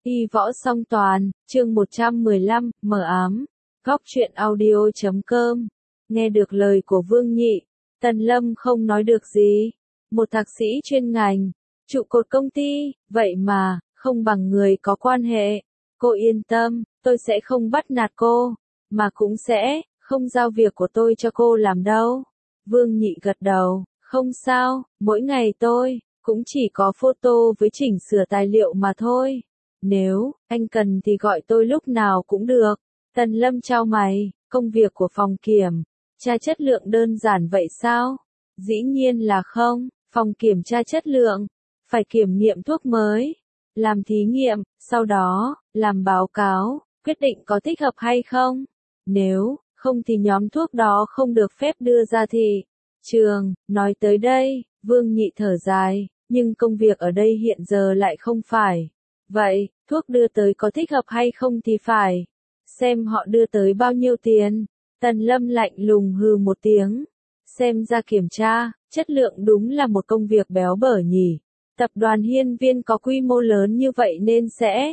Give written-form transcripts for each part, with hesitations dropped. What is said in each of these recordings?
Y võ song toàn, chương 115, mờ ám. Góc truyện audio.com. Nghe được lời của Vương Nhị, Tần Lâm không nói được gì. Một thạc sĩ chuyên ngành, trụ cột công ty, vậy mà, không bằng người có quan hệ. Cô yên tâm, tôi sẽ không bắt nạt cô, mà cũng sẽ không giao việc của tôi cho cô làm đâu. Vương Nhị gật đầu, không sao, mỗi ngày tôi cũng chỉ có photo với chỉnh sửa tài liệu mà thôi. Nếu anh cần thì gọi tôi lúc nào cũng được. Tần Lâm chau mày, công việc của phòng kiểm tra chất lượng đơn giản vậy sao? Dĩ nhiên là không, phòng kiểm tra chất lượng phải kiểm nghiệm thuốc mới, làm thí nghiệm, sau đó làm báo cáo, quyết định có thích hợp hay không. Nếu không thì nhóm thuốc đó không được phép đưa ra thị trường. Nói tới đây, Vương Nhị thở dài, nhưng công việc ở đây hiện giờ lại không phải vậy, thuốc đưa tới có thích hợp hay không thì phải xem họ đưa tới bao nhiêu tiền. Tần Lâm lạnh lùng hừ một tiếng, xem ra kiểm tra chất lượng đúng là một công việc béo bở nhỉ. Tập đoàn Hiên Viên có quy mô lớn như vậy nên sẽ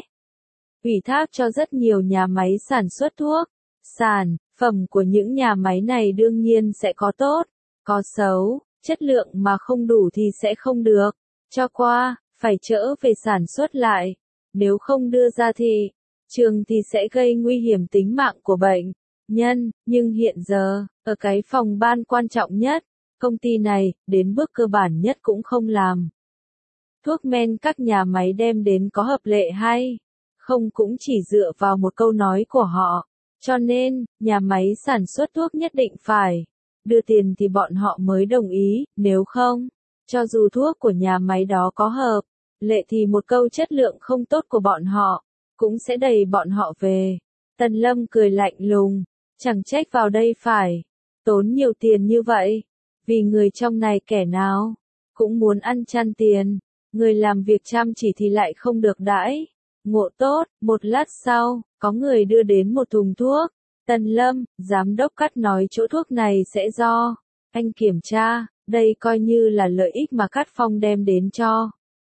ủy thác cho rất nhiều nhà máy sản xuất thuốc. Sản phẩm của những nhà máy này đương nhiên sẽ có tốt, có xấu, chất lượng mà không đủ thì sẽ không được cho qua, phải trở về sản xuất lại. Nếu không đưa ra thị trường thì sẽ gây nguy hiểm tính mạng của bệnh nhân, nhưng hiện giờ, ở cái phòng ban quan trọng nhất, công ty này, đến bước cơ bản nhất cũng không làm. Thuốc men các nhà máy đem đến có hợp lệ hay không cũng chỉ dựa vào một câu nói của họ, cho nên, nhà máy sản xuất thuốc nhất định phải đưa tiền thì bọn họ mới đồng ý, nếu không, cho dù thuốc của nhà máy đó có hợp lệ thì một câu chất lượng không tốt của bọn họ cũng sẽ đẩy bọn họ về. Tần Lâm cười lạnh lùng, chẳng trách vào đây phải tốn nhiều tiền như vậy, vì người trong này kẻ nào cũng muốn ăn chăn tiền, người làm việc chăm chỉ thì lại không được đãi ngộ tốt. Một lát sau, có người đưa đến một thùng thuốc. Tần Lâm, giám đốc Cát nói chỗ thuốc này sẽ do anh kiểm tra, đây coi như là lợi ích mà Cát Phong đem đến cho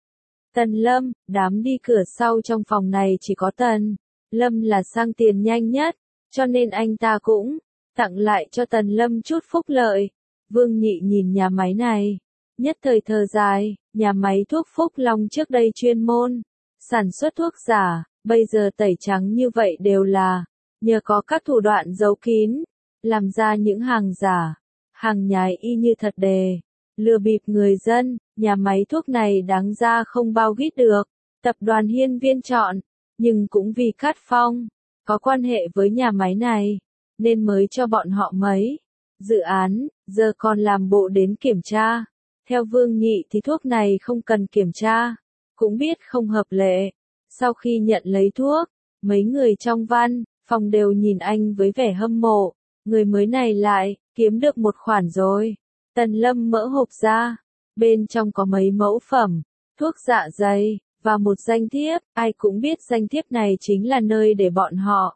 Tần Lâm. Đám đi cửa sau trong phòng này chỉ có Tần Lâm là sang tiền nhanh nhất, cho nên anh ta cũng tặng lại cho Tần Lâm chút phúc lợi. Vương Nhị nhìn nhà máy này, nhất thời thở dài, nhà máy thuốc Phúc Long trước đây chuyên môn sản xuất thuốc giả, bây giờ tẩy trắng như vậy đều là nhờ có các thủ đoạn giấu kín, làm ra những hàng giả, hàng nhái y như thật đề, lừa bịp người dân. Nhà máy thuốc này đáng ra không bao gít được tập đoàn Hiên Viên chọn, nhưng cũng vì Cát Phong có quan hệ với nhà máy này, nên mới cho bọn họ mấy dự án, giờ còn làm bộ đến kiểm tra. Theo Vương Nhị thì thuốc này không cần kiểm tra, cũng biết không hợp lệ. Sau khi nhận lấy thuốc, mấy người trong văn phòng đều nhìn anh với vẻ hâm mộ, người mới này lại kiếm được một khoản rồi. Tần Lâm mở hộp ra, bên trong có mấy mẫu phẩm thuốc dạ dày và một danh thiếp, ai cũng biết danh thiếp này chính là nơi để bọn họ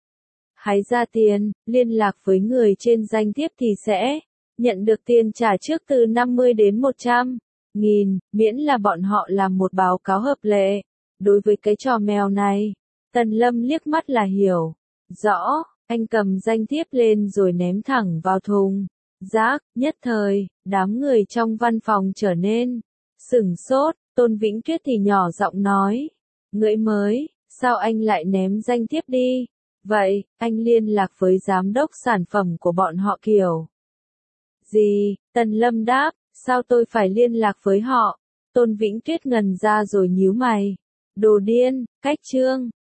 hái ra tiền. Liên lạc với người trên danh thiếp thì sẽ nhận được tiền trả trước từ 50 đến 100.000, miễn là bọn họ làm một báo cáo hợp lệ. Đối với cái trò mèo này, Tần Lâm liếc mắt là hiểu rõ, anh cầm danh thiếp lên rồi ném thẳng vào thùng rác. Nhất thời, đám người trong văn phòng trở nên sửng sốt. Tôn Vĩnh Tuyết thì nhỏ giọng nói, người mới, sao anh lại ném danh thiếp đi? Vậy, anh liên lạc với giám đốc sản phẩm của bọn họ kiểu gì? Tần Lâm đáp, sao tôi phải liên lạc với họ? Tôn Vĩnh Tuyết ngần ra rồi nhíu mày. Đồ điên, cách chương